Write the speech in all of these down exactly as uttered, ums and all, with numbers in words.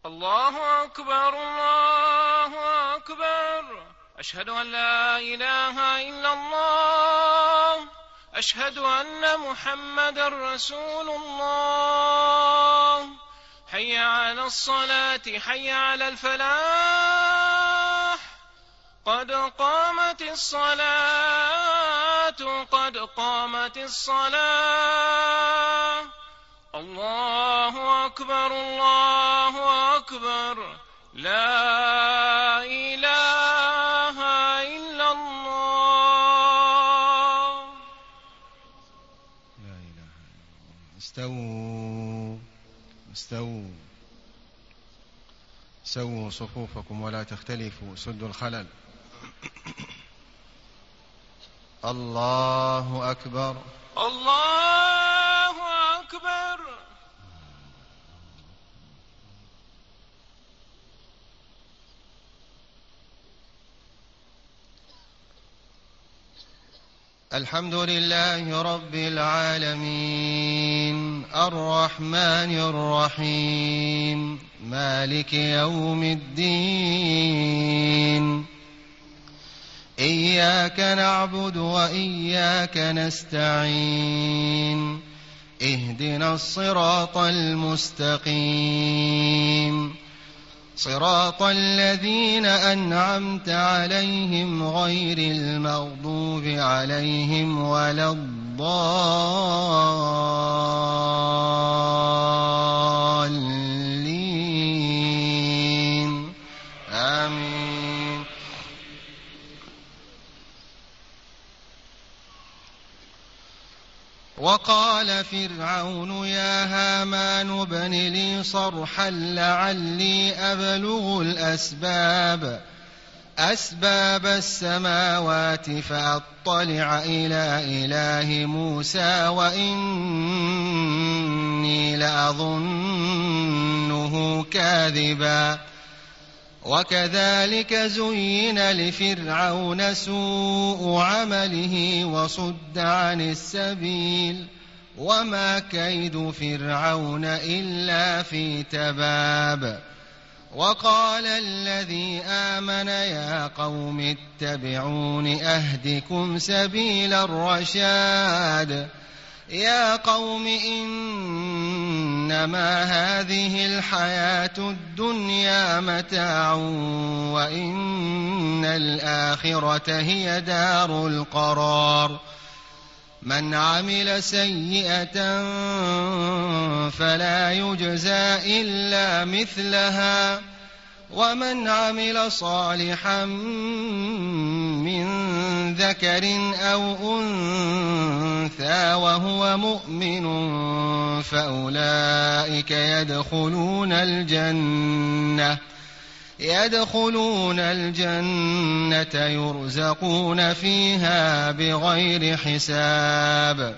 الله أكبر الله أكبر. أشهد أن لا إله إلا الله. أشهد أن محمدا رسول الله. حي على الصلاة حي على الفلاح. قد قامت الصلاة قد قامت الصلاة. الله أكبر الله أكبر. لا إله إلا الله. لا إله إلا الله. استووا استووا سووا صفوفكم ولا تختلفوا، سدوا الخلل. الله أكبر الله أكبر. الحمد لله رب العالمين الرحمن الرحيم مالك يوم الدين. إياك نعبد وإياك نستعين. اهدنا الصراط المستقيم، صراط الذين أنعمت عليهم غير المغضوب عليهم ولا الضالين. آمين. وقال فرعون يا هامان ابن لي صرحا لعلي أبلغ الأسباب أسباب السماوات فأطلع إلى إله موسى وإني لأظنه كاذبا. وكذلك زين لفرعون سوء عمله وصد عن السبيل وما كيد فرعون إلا في تباب. وقال الذي آمن يا قوم اتبعون أهدكم سبيل الرشاد. يا قوم إنما هذه الحياة الدنيا متاع وإن الآخرة هي دار القرار. من عمل سيئة فلا يجزى إلا مثلها ومن عمل صالحا من ذكر أو أنثى وهو مؤمن فأولئك يدخلون الجنة يدخلون الجنة يرزقون فيها بغير حساب.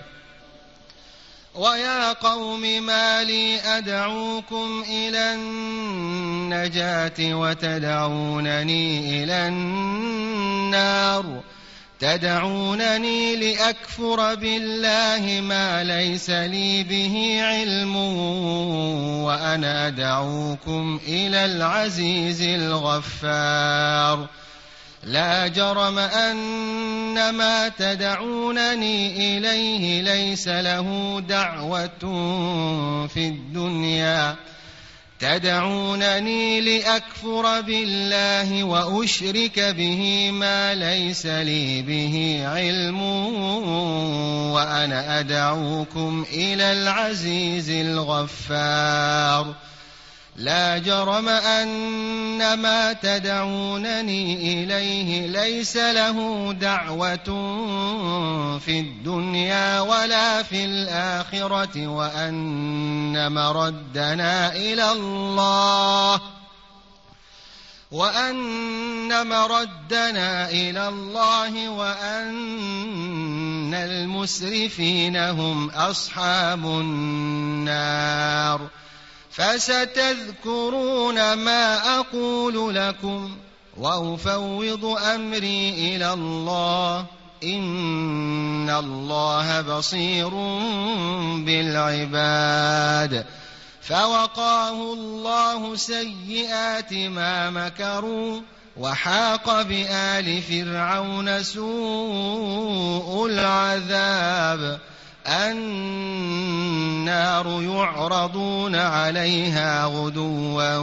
ويا قوم ما لي أدعوكم إلى النجاة وتدعونني إلى النار تدعونني لأكفر بالله ما ليس لي به علم وأنا أدعوكم إلى العزيز الغفار. لا جرم أن ما تدعونني إليه ليس له دعوة في الدنيا تدعونني لأكفر بالله وأشرك به ما ليس لي به علم وأنا أدعوكم إلى العزيز الغفار. لا جرم أن ما تدعونني إليه ليس له دعوة في الدنيا ولا في الآخرة وأن مردنا إلى الله وأن مردنا إلى الله وأن المسرفين هم أصحاب النار. فستذكرون ما أقول لكم وأفوض أمري إلى الله إن الله بصير بالعباد. فوقاه الله سيئات ما مكروا وحاق بآل فرعون سوء العذاب النار يعرضون عليها غدوا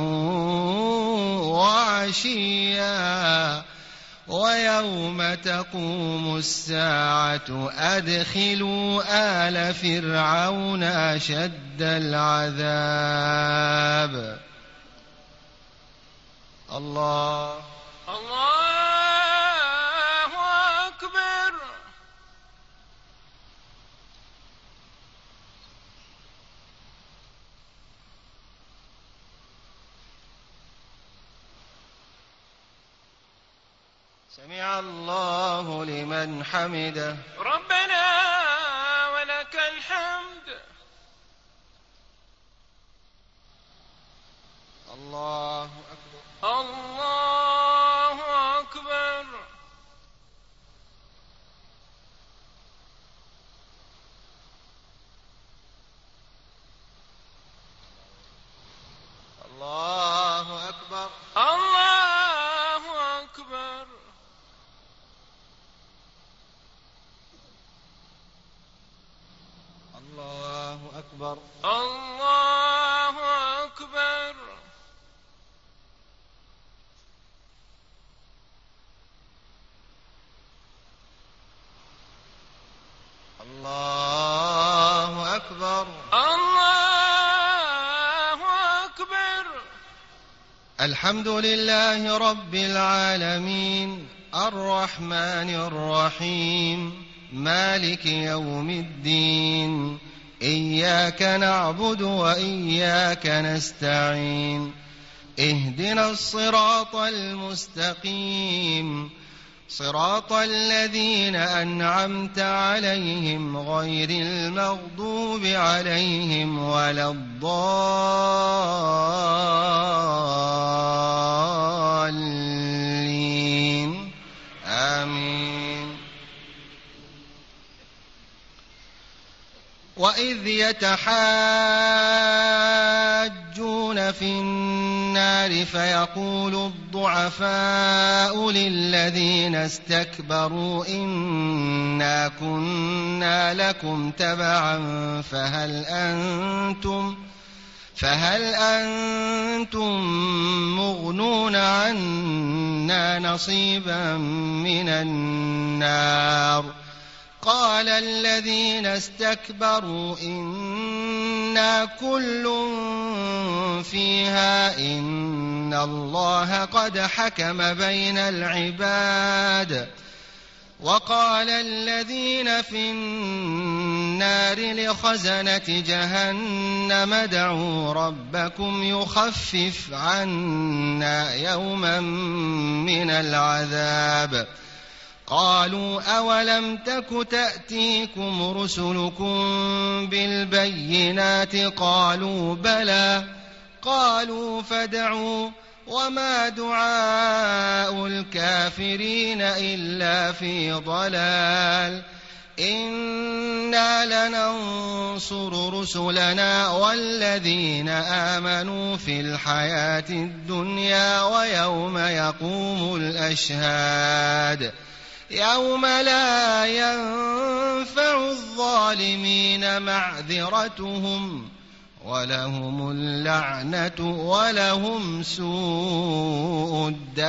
وعشيا ويوم تقوم الساعة أدخلوا آل فرعون أشد العذاب. الله الله أكبر. سمع الله لمن حمده. ربنا ولك الحمد. الله أكبر. الله أكبر. الله أكبر. الله أكبر. الله أكبر. الله أكبر. الله أكبر. الله أكبر. الحمد لله رب العالمين الرحمن الرحيم مالك يوم الدين إياك نعبد وإياك نستعين اهدنا الصراط المستقيم صراط الذين أنعمت عليهم غير المغضوب عليهم ولا الضالين آمين. وإذ يتحاجون في النار فيقول الضعفاء للذين استكبروا إنا كنا لكم تبعا فهل أنتم فهل أنتم مغنون عنا نصيبا من النار قال الذين استكبروا إنا كل فيها إن الله قد حكم بين العباد وقال الذين في النار لخزنة جهنم ادعوا ربكم يخفف عنا يوما من العذاب قالوا أولم تك تأتيكم رسلكم بالبينات قالوا بلى قالوا فادعوا وما دعاء الكافرين إلا في ضلال إنا لننصر رسلنا والذين آمنوا في الحياة الدنيا ويوم يقوم الأشهاد يوم لا ينفع الظالمين معذرتهم ولهم اللعنة ولهم سوء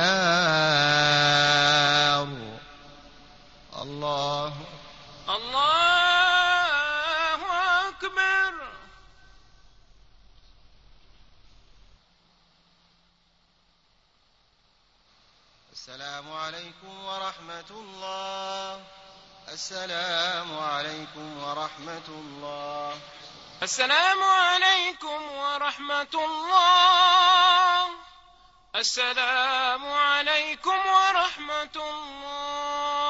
الدار. الله الله أكبر. السلام عليكم ورحمة الله. السلام عليكم ورحمة الله. السلام عليكم ورحمة الله. السلام عليكم ورحمة الله.